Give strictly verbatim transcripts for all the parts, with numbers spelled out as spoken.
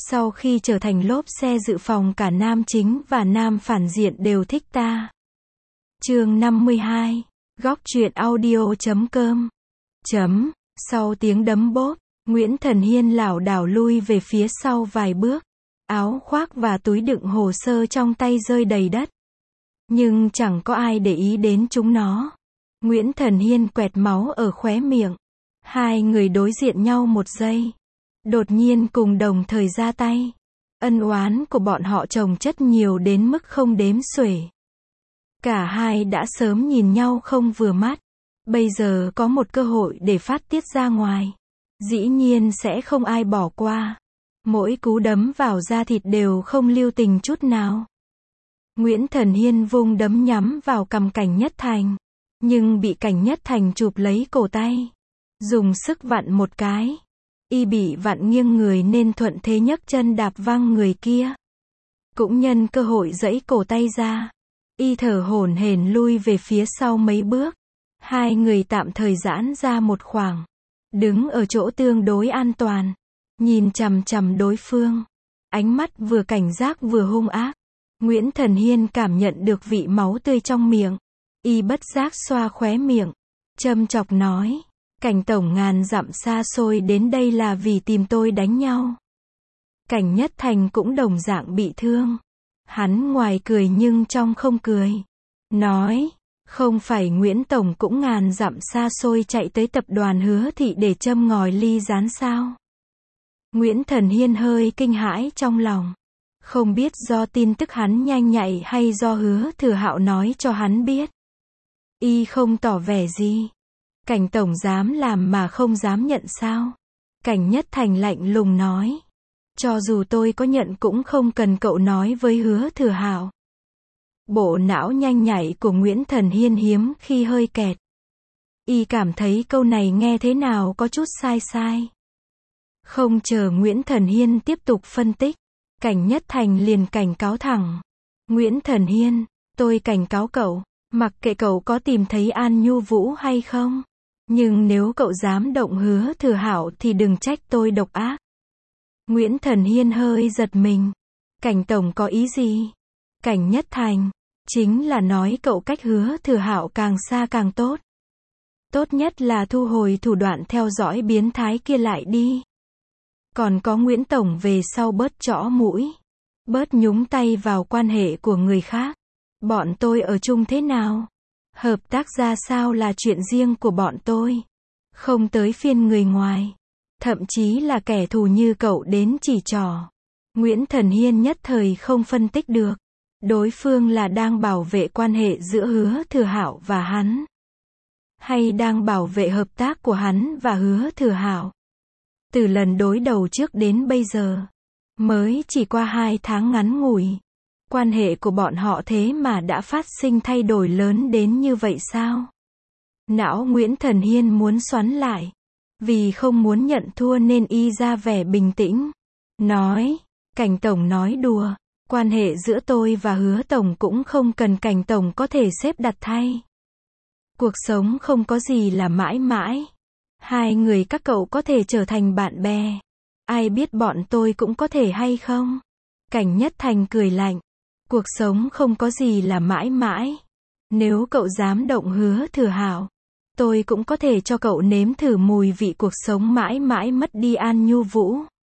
Sau khi trở thành lốp xe dự phòng cả nam chính và nam phản diện đều thích ta. Chương năm mươi hai. Góc truyện audio chấm com. Chấm. Sau tiếng đấm bốp, Nguyễn Thần Hiên lảo đảo lui về phía sau vài bước. Áo khoác và túi đựng hồ sơ trong tay rơi đầy đất. Nhưng chẳng có ai để ý đến chúng nó. Nguyễn Thần Hiên quẹt máu ở khóe miệng. Hai người đối diện nhau một giây. Đột nhiên cùng đồng thời ra tay. Ân oán của bọn họ chồng chất nhiều đến mức không đếm xuể. Cả hai đã sớm nhìn nhau không vừa mắt. Bây giờ có một cơ hội để phát tiết ra ngoài. Dĩ nhiên sẽ không ai bỏ qua. Mỗi cú đấm vào da thịt đều không lưu tình chút nào. Nguyễn Thần Hiên vung đấm nhắm vào cằm Cảnh Nhất Thành. Nhưng bị Cảnh Nhất Thành chụp lấy cổ tay. Dùng sức vặn một cái. Y bị vặn nghiêng người nên thuận thế nhấc chân đạp văng người kia. Cũng nhân cơ hội giãy cổ tay ra. Y thở hổn hển lui về phía sau mấy bước. Hai người tạm thời giãn ra một khoảng. Đứng ở chỗ tương đối an toàn. Nhìn chằm chằm đối phương. Ánh mắt vừa cảnh giác vừa hung ác. Nguyễn Thần Hiên cảm nhận được vị máu tươi trong miệng. Y bất giác xoa khóe miệng. Châm chọc nói. Cảnh tổng ngàn dặm xa xôi đến đây là vì tìm tôi đánh nhau. Cảnh Nhất Thành cũng đồng dạng bị thương. Hắn ngoài cười nhưng trong không cười. Nói. Không phải Nguyễn Tổng cũng ngàn dặm xa xôi chạy tới tập đoàn Hứa Thị để châm ngòi ly gián sao? Nguyễn Thần Hiên hơi kinh hãi trong lòng. Không biết do tin tức hắn nhanh nhạy hay do Hứa Thừa Hạo nói cho hắn biết. Y không tỏ vẻ gì. Cảnh tổng dám làm mà không dám nhận sao? Cảnh Nhất Thành lạnh lùng nói. Cho dù tôi có nhận cũng không cần cậu nói với Hứa Thừa Hạo. Bộ não nhanh nhạy của Nguyễn Thần Hiên hiếm khi hơi kẹt. Y cảm thấy câu này nghe thế nào có chút sai sai. Không chờ Nguyễn Thần Hiên tiếp tục phân tích. Cảnh Nhất Thành liền cảnh cáo thẳng. Nguyễn Thần Hiên, tôi cảnh cáo cậu, mặc kệ cậu có tìm thấy An Nhu Vũ hay không. Nhưng nếu cậu dám động Hứa Thừa Hạo thì đừng trách tôi độc ác. Nguyễn Thần Hiên hơi giật mình. Cảnh tổng có ý gì? Cảnh Nhất Thành, chính là nói cậu cách Hứa Thừa Hạo càng xa càng tốt. Tốt nhất là thu hồi thủ đoạn theo dõi biến thái kia lại đi. Còn có Nguyễn Tổng về sau bớt chõ mũi. Bớt nhúng tay vào quan hệ của người khác. Bọn tôi ở chung thế nào? Hợp tác ra sao là chuyện riêng của bọn tôi. Không tới phiên người ngoài. Thậm chí là kẻ thù như cậu đến chỉ trỏ. Nguyễn Thần Hiên nhất thời không phân tích được. Đối phương là đang bảo vệ quan hệ giữa Hứa Thừa Hạo và hắn. Hay đang bảo vệ hợp tác của hắn và Hứa Thừa Hạo. Từ lần đối đầu trước đến bây giờ. Mới chỉ qua hai tháng ngắn ngủi. Quan hệ của bọn họ thế mà đã phát sinh thay đổi lớn đến như vậy sao? Não Nguyễn Thần Hiên muốn xoắn lại. Vì không muốn nhận thua nên y ra vẻ bình tĩnh. Nói. Cảnh tổng nói đùa. Quan hệ giữa tôi và Hứa Tổng cũng không cần Cảnh tổng có thể xếp đặt thay. Cuộc sống không có gì là mãi mãi. Hai người các cậu có thể trở thành bạn bè. Ai biết bọn tôi cũng có thể hay không? Cảnh Nhất Thành cười lạnh. Cuộc sống không có gì là mãi mãi. Nếu cậu dám động Hứa Thừa Hạo, tôi cũng có thể cho cậu nếm thử mùi vị cuộc sống mãi mãi mất đi An Nhu Vũ.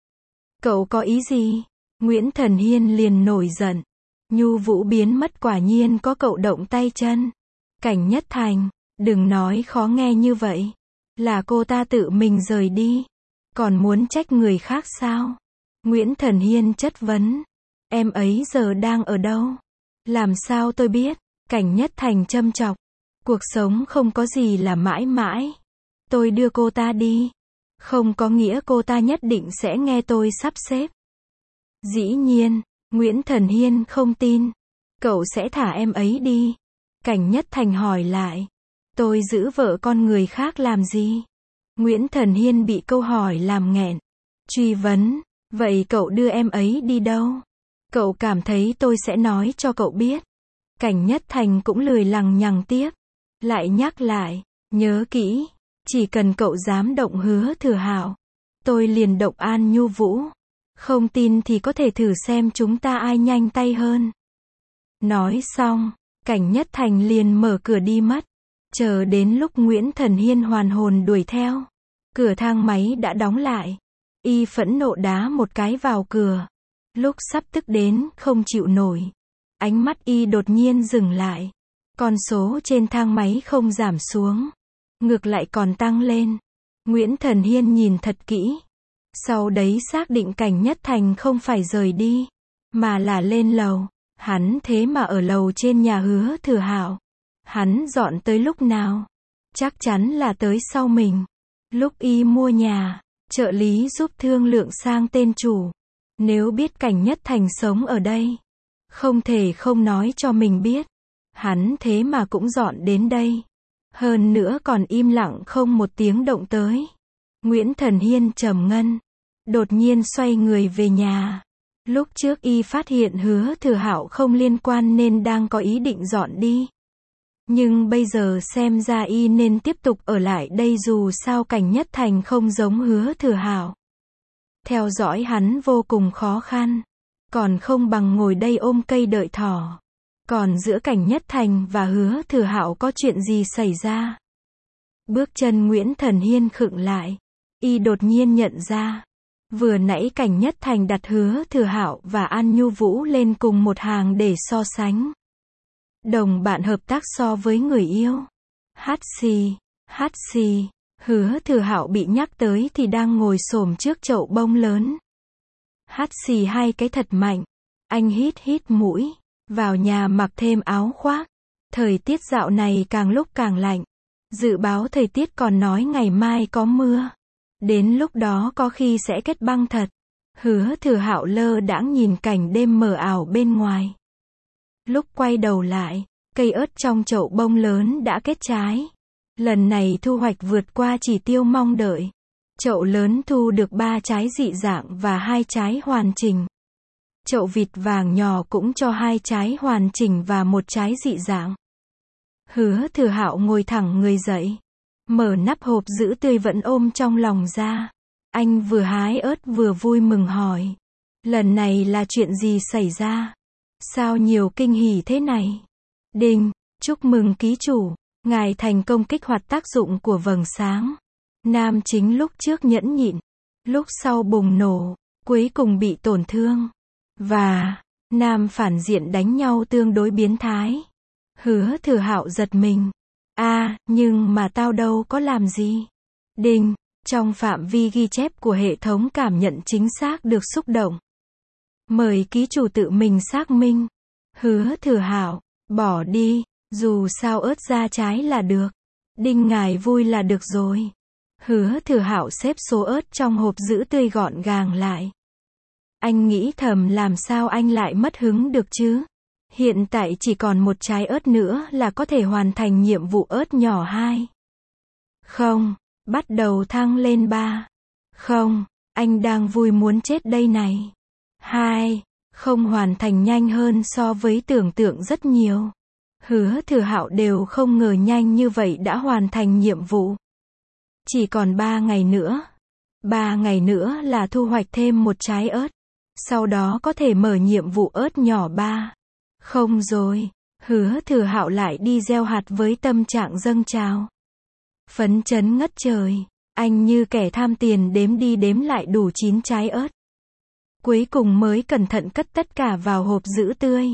Cậu có ý gì? Nguyễn Thần Hiên liền nổi giận. Nhu Vũ biến mất quả nhiên có cậu động tay chân. Cảnh Nhất Thành, đừng nói khó nghe như vậy. Là cô ta tự mình rời đi. Còn muốn trách người khác sao? Nguyễn Thần Hiên chất vấn. Em ấy giờ đang ở đâu? Làm sao tôi biết? Cảnh Nhất Thành châm chọc. Cuộc sống không có gì là mãi mãi. Tôi đưa cô ta đi. Không có nghĩa cô ta nhất định sẽ nghe tôi sắp xếp. Dĩ nhiên, Nguyễn Thần Hiên không tin. Cậu sẽ thả em ấy đi. Cảnh Nhất Thành hỏi lại. Tôi giữ vợ con người khác làm gì? Nguyễn Thần Hiên bị câu hỏi làm nghẹn. Truy vấn. Vậy cậu đưa em ấy đi đâu? Cậu cảm thấy tôi sẽ nói cho cậu biết. Cảnh Nhất Thành cũng lười lằng nhằng tiếp. Lại nhắc lại. Nhớ kỹ. Chỉ cần cậu dám động Hứa Thừa Hạo, tôi liền động An Nhu Vũ. Không tin thì có thể thử xem chúng ta ai nhanh tay hơn. Nói xong, Cảnh Nhất Thành liền mở cửa đi mất. Chờ đến lúc Nguyễn Thần Hiên hoàn hồn đuổi theo, cửa thang máy đã đóng lại. Y phẫn nộ đá một cái vào cửa. Lúc sắp tức đến không chịu nổi, ánh mắt Y đột nhiên dừng lại. Con số trên thang máy không giảm xuống, ngược lại còn tăng lên. Nguyễn Thần Hiên nhìn thật kỹ, sau đấy xác định Cảnh Nhất Thành không phải rời đi, mà là lên lầu. Hắn thế mà ở lầu trên nhà Hứa Thừa Hạo. Hắn dọn tới lúc nào? Chắc chắn là tới sau mình. Lúc Y mua nhà, trợ lý giúp thương lượng sang tên chủ. Nếu biết Cảnh Nhất Thành sống ở đây, không thể không nói cho mình biết. Hắn thế mà cũng dọn đến đây. Hơn nữa còn im lặng không một tiếng động tới. Nguyễn Thần Hiên trầm ngâm, đột nhiên xoay người về nhà. Lúc trước Y phát hiện Hứa Thừa Hạo không liên quan nên đang có ý định dọn đi. Nhưng bây giờ xem ra Y nên tiếp tục ở lại đây, dù sao Cảnh Nhất Thành không giống Hứa Thừa Hạo. Theo dõi hắn vô cùng khó khăn, còn không bằng ngồi đây ôm cây đợi thỏ. Còn giữa Cảnh Nhất Thành và Hứa Thừa Hạo có chuyện gì xảy ra? Bước chân Nguyễn Thần Hiên khựng lại. Y đột nhiên nhận ra, vừa nãy Cảnh Nhất Thành đặt Hứa Thừa Hạo và An Nhu Vũ lên cùng một hàng để so sánh. Đồng bạn hợp tác so với người yêu. Hát xì, hát xì, Hứa Thừa Hạo bị nhắc tới thì đang ngồi xổm trước chậu bông lớn. Hát xì hai cái thật mạnh. Anh hít hít mũi, vào nhà mặc thêm áo khoác. Thời tiết dạo này càng lúc càng lạnh. Dự báo thời tiết còn nói ngày mai có mưa. Đến lúc đó có khi sẽ kết băng thật. Hứa Thừa Hạo lơ đãng nhìn cảnh đêm mờ ảo bên ngoài. Lúc quay đầu lại, cây ớt trong chậu bông lớn đã kết trái. Lần này thu hoạch vượt qua chỉ tiêu mong đợi. Chậu lớn thu được ba trái dị dạng và hai trái hoàn chỉnh. Chậu vịt vàng nhỏ cũng cho hai trái hoàn chỉnh và một trái dị dạng. Hứa Thừa Hạo ngồi thẳng người dậy, mở nắp hộp giữ tươi vẫn ôm trong lòng ra. Anh vừa hái ớt vừa vui mừng hỏi, lần này là chuyện gì xảy ra? Sao nhiều kinh hỉ thế này? Đinh, chúc mừng ký chủ, ngài thành công kích hoạt tác dụng của vầng sáng. Nam chính lúc trước nhẫn nhịn, lúc sau bùng nổ, cuối cùng bị tổn thương. Và, nam phản diện đánh nhau tương đối biến thái. Hứa Thừa Hạo giật mình. a à, nhưng mà tao đâu có làm gì. Đinh, trong phạm vi ghi chép của hệ thống cảm nhận chính xác được xúc động. Mời ký chủ tự mình xác minh. Hứa Thừa Hạo, bỏ đi, dù sao ớt ra trái là được. Đinh, ngài vui là được rồi. Hứa Thừa Hạo xếp số ớt trong hộp giữ tươi gọn gàng lại. Anh nghĩ thầm làm sao anh lại mất hứng được chứ? Hiện tại chỉ còn một trái ớt nữa là có thể hoàn thành nhiệm vụ ớt nhỏ hai. Không, bắt đầu thăng lên ba. Không, anh đang vui muốn chết đây này. Hai, không hoàn thành nhanh hơn so với tưởng tượng rất nhiều. Hứa Thừa Hạo đều không ngờ nhanh như vậy đã hoàn thành nhiệm vụ. Chỉ còn ba ngày nữa. Ba ngày nữa là thu hoạch thêm một trái ớt. Sau đó có thể mở nhiệm vụ ớt nhỏ ba. Không rồi, Hứa Thừa Hạo lại đi gieo hạt với tâm trạng dâng trào. Phấn chấn ngất trời, anh như kẻ tham tiền đếm đi đếm lại đủ chín trái ớt. Cuối cùng mới cẩn thận cất tất cả vào hộp giữ tươi.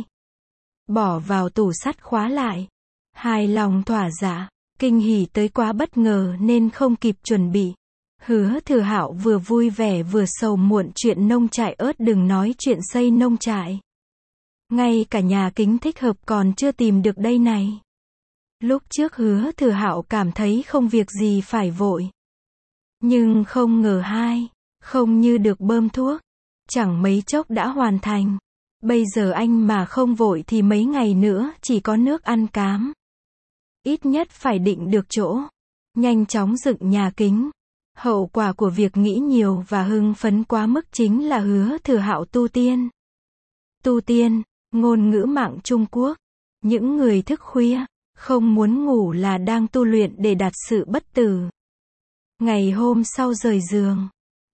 Bỏ vào tủ sắt khóa lại. Hài lòng thỏa dạ, kinh hỉ tới quá bất ngờ nên không kịp chuẩn bị. Hứa Thừa Hạo vừa vui vẻ vừa sầu muộn chuyện nông trại ớt, đừng nói chuyện xây nông trại. Ngay cả nhà kính thích hợp còn chưa tìm được đây này. Lúc trước Hứa Thừa Hạo cảm thấy không việc gì phải vội. Nhưng không ngờ hai, không như được bơm thuốc. Chẳng mấy chốc đã hoàn thành. Bây giờ anh mà không vội thì mấy ngày nữa chỉ có nước ăn cám. Ít nhất phải định được chỗ. Nhanh chóng dựng nhà kính. Hậu quả của việc nghĩ nhiều và hưng phấn quá mức chính là Hứa Thừa Hạo tu tiên. Tu tiên, ngôn ngữ mạng Trung Quốc. Những người thức khuya, không muốn ngủ là đang tu luyện để đạt sự bất tử. Ngày hôm sau rời giường,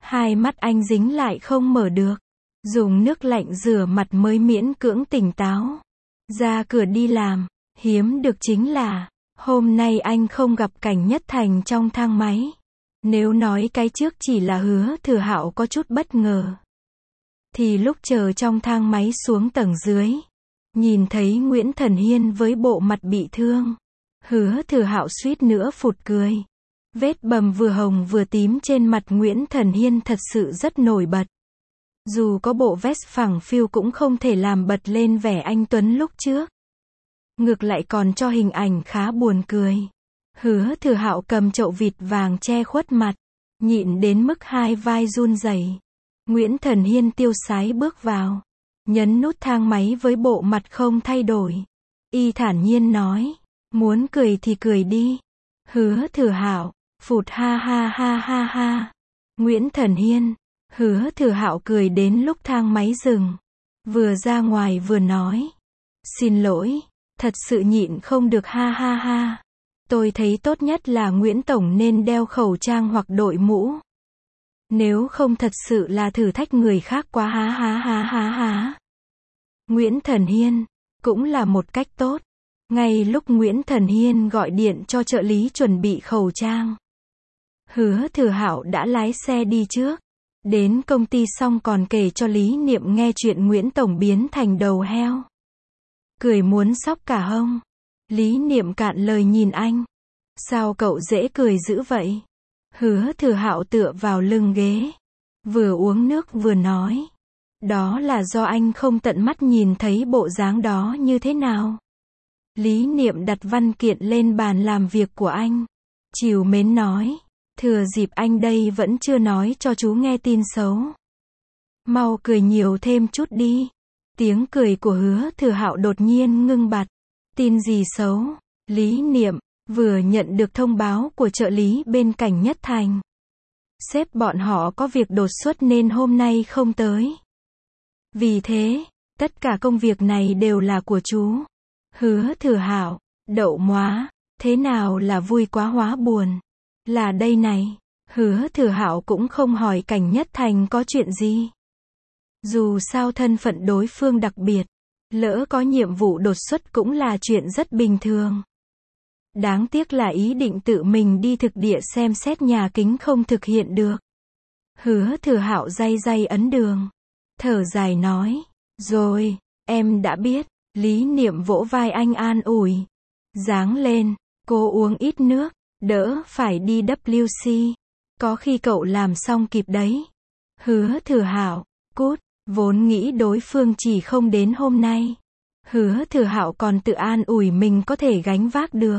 Hai mắt anh dính lại không mở được. Dùng nước lạnh rửa mặt mới miễn cưỡng tỉnh táo. Ra cửa đi làm. Hiếm được chính là, hôm nay anh không gặp Cảnh Nhất Thành trong thang máy. Nếu nói cái trước chỉ là Hứa Thừa Hạo có chút bất ngờ, thì lúc chờ trong thang máy xuống tầng dưới, nhìn thấy Nguyễn Thần Hiên với bộ mặt bị thương, Hứa Thừa Hạo suýt nữa phụt cười. Vết bầm vừa hồng vừa tím trên mặt Nguyễn Thần Hiên thật sự rất nổi bật. Dù có bộ vest phẳng phiu cũng không thể làm bật lên vẻ anh tuấn lúc trước. Ngược lại còn cho hình ảnh khá buồn cười. Hứa Thừa Hạo cầm chậu vịt vàng che khuất mặt, nhịn đến mức hai vai run rẩy. Nguyễn Thần Hiên tiêu sái bước vào, nhấn nút thang máy với bộ mặt không thay đổi. Y thản nhiên nói, muốn cười thì cười đi. Hứa Thừa Hạo, phụt ha ha ha ha ha. Nguyễn Thần Hiên, Hứa Thừa Hạo cười đến lúc thang máy dừng. Vừa ra ngoài vừa nói, xin lỗi, thật sự nhịn không được ha ha ha. Tôi thấy tốt nhất là Nguyễn Tổng nên đeo khẩu trang hoặc đội mũ. Nếu không thật sự là thử thách người khác quá há há há há há. Nguyễn Thần Hiên, cũng là một cách tốt. Ngay lúc Nguyễn Thần Hiên gọi điện cho trợ lý chuẩn bị khẩu trang, Hứa Thừa Hạo đã lái xe đi trước. Đến công ty xong còn kể cho Lý Niệm nghe chuyện Nguyễn Tổng biến thành đầu heo. Cười muốn xóc cả hông. Lý Niệm cạn lời nhìn anh. Sao cậu dễ cười dữ vậy? Hứa Thừa Hạo tựa vào lưng ghế, vừa uống nước vừa nói. Đó là do anh không tận mắt nhìn thấy bộ dáng đó như thế nào. Lý Niệm đặt văn kiện lên bàn làm việc của anh. Trìu mến nói. Thừa dịp anh đây vẫn chưa nói cho chú nghe tin xấu. Mau cười nhiều thêm chút đi. Tiếng cười của Hứa Thừa Hạo đột nhiên ngưng bặt. Tin gì xấu? Lý Niệm vừa nhận được thông báo của trợ lý bên Cảnh Nhất Thành. Sếp bọn họ có việc đột xuất nên hôm nay không tới. Vì thế, tất cả công việc này đều là của chú. Hứa Thừa Hạo, đậu móa, thế nào là vui quá hóa buồn. Là đây này, Hứa Thừa Hạo cũng không hỏi Cảnh Nhất Thành có chuyện gì. Dù sao thân phận đối phương đặc biệt, lỡ có nhiệm vụ đột xuất cũng là chuyện rất bình thường. Đáng tiếc là ý định tự mình đi thực địa xem xét nhà kính không thực hiện được. Hứa Thừa Hạo day day ấn đường, thở dài nói, rồi, em đã biết. Lý Niệm vỗ vai anh an ủi. Dáng lên, cô uống ít nước, đỡ phải đi W C. Có khi cậu làm xong kịp đấy. Hứa Thừa Hạo, cút, vốn nghĩ đối phương chỉ không đến hôm nay. Hứa Thừa Hạo còn tự an ủi mình có thể gánh vác được.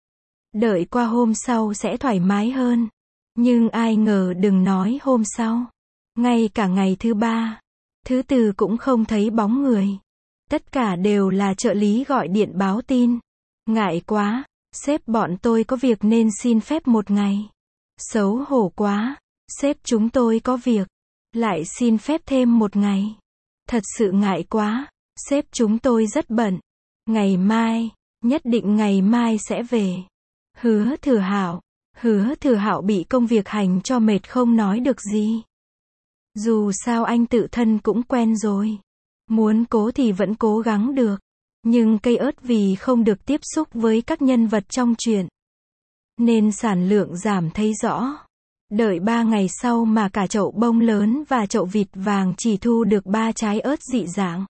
Đợi qua hôm sau sẽ thoải mái hơn. Nhưng ai ngờ đừng nói hôm sau. Ngay cả ngày thứ ba, thứ tư cũng không thấy bóng người. Tất cả đều là trợ lý gọi điện báo tin. Ngại quá, sếp bọn tôi có việc nên xin phép một ngày. Xấu hổ quá, sếp chúng tôi có việc, lại xin phép thêm một ngày. Thật sự ngại quá, sếp chúng tôi rất bận. Ngày mai, nhất định ngày mai sẽ về. Hứa Thừa Hạo, Hứa Thừa Hạo bị công việc hành cho mệt không nói được gì. Dù sao anh tự thân cũng quen rồi. Muốn cố thì vẫn cố gắng được. Nhưng cây ớt vì không được tiếp xúc với các nhân vật trong truyện, nên sản lượng giảm thấy rõ. Đợi ba ngày sau mà cả chậu bông lớn và chậu vịt vàng chỉ thu được ba trái ớt dị dạng.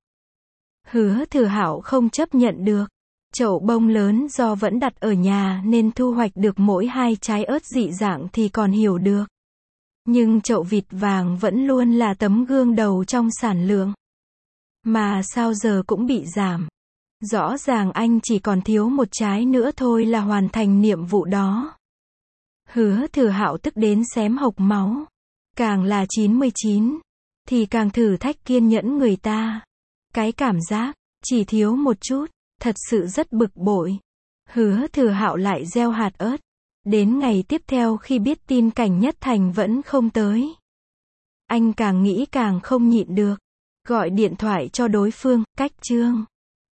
Hứa Thừa Hạo không chấp nhận được. Chậu bông lớn do vẫn đặt ở nhà nên thu hoạch được mỗi hai trái ớt dị dạng thì còn hiểu được. Nhưng chậu vịt vàng vẫn luôn là tấm gương đầu trong sản lượng. Mà sao giờ cũng bị giảm. Rõ ràng anh chỉ còn thiếu một trái nữa thôi là hoàn thành nhiệm vụ đó. Hứa Thừa Hạo tức đến xém hộc máu. Càng là chín mươi chín, thì càng thử thách kiên nhẫn người ta. Cái cảm giác, chỉ thiếu một chút, thật sự rất bực bội. Hứa Thừa Hạo lại gieo hạt ớt. Đến ngày tiếp theo khi biết tin Cảnh Nhất Thành vẫn không tới, anh càng nghĩ càng không nhịn được. Gọi điện thoại cho đối phương, cách Trương.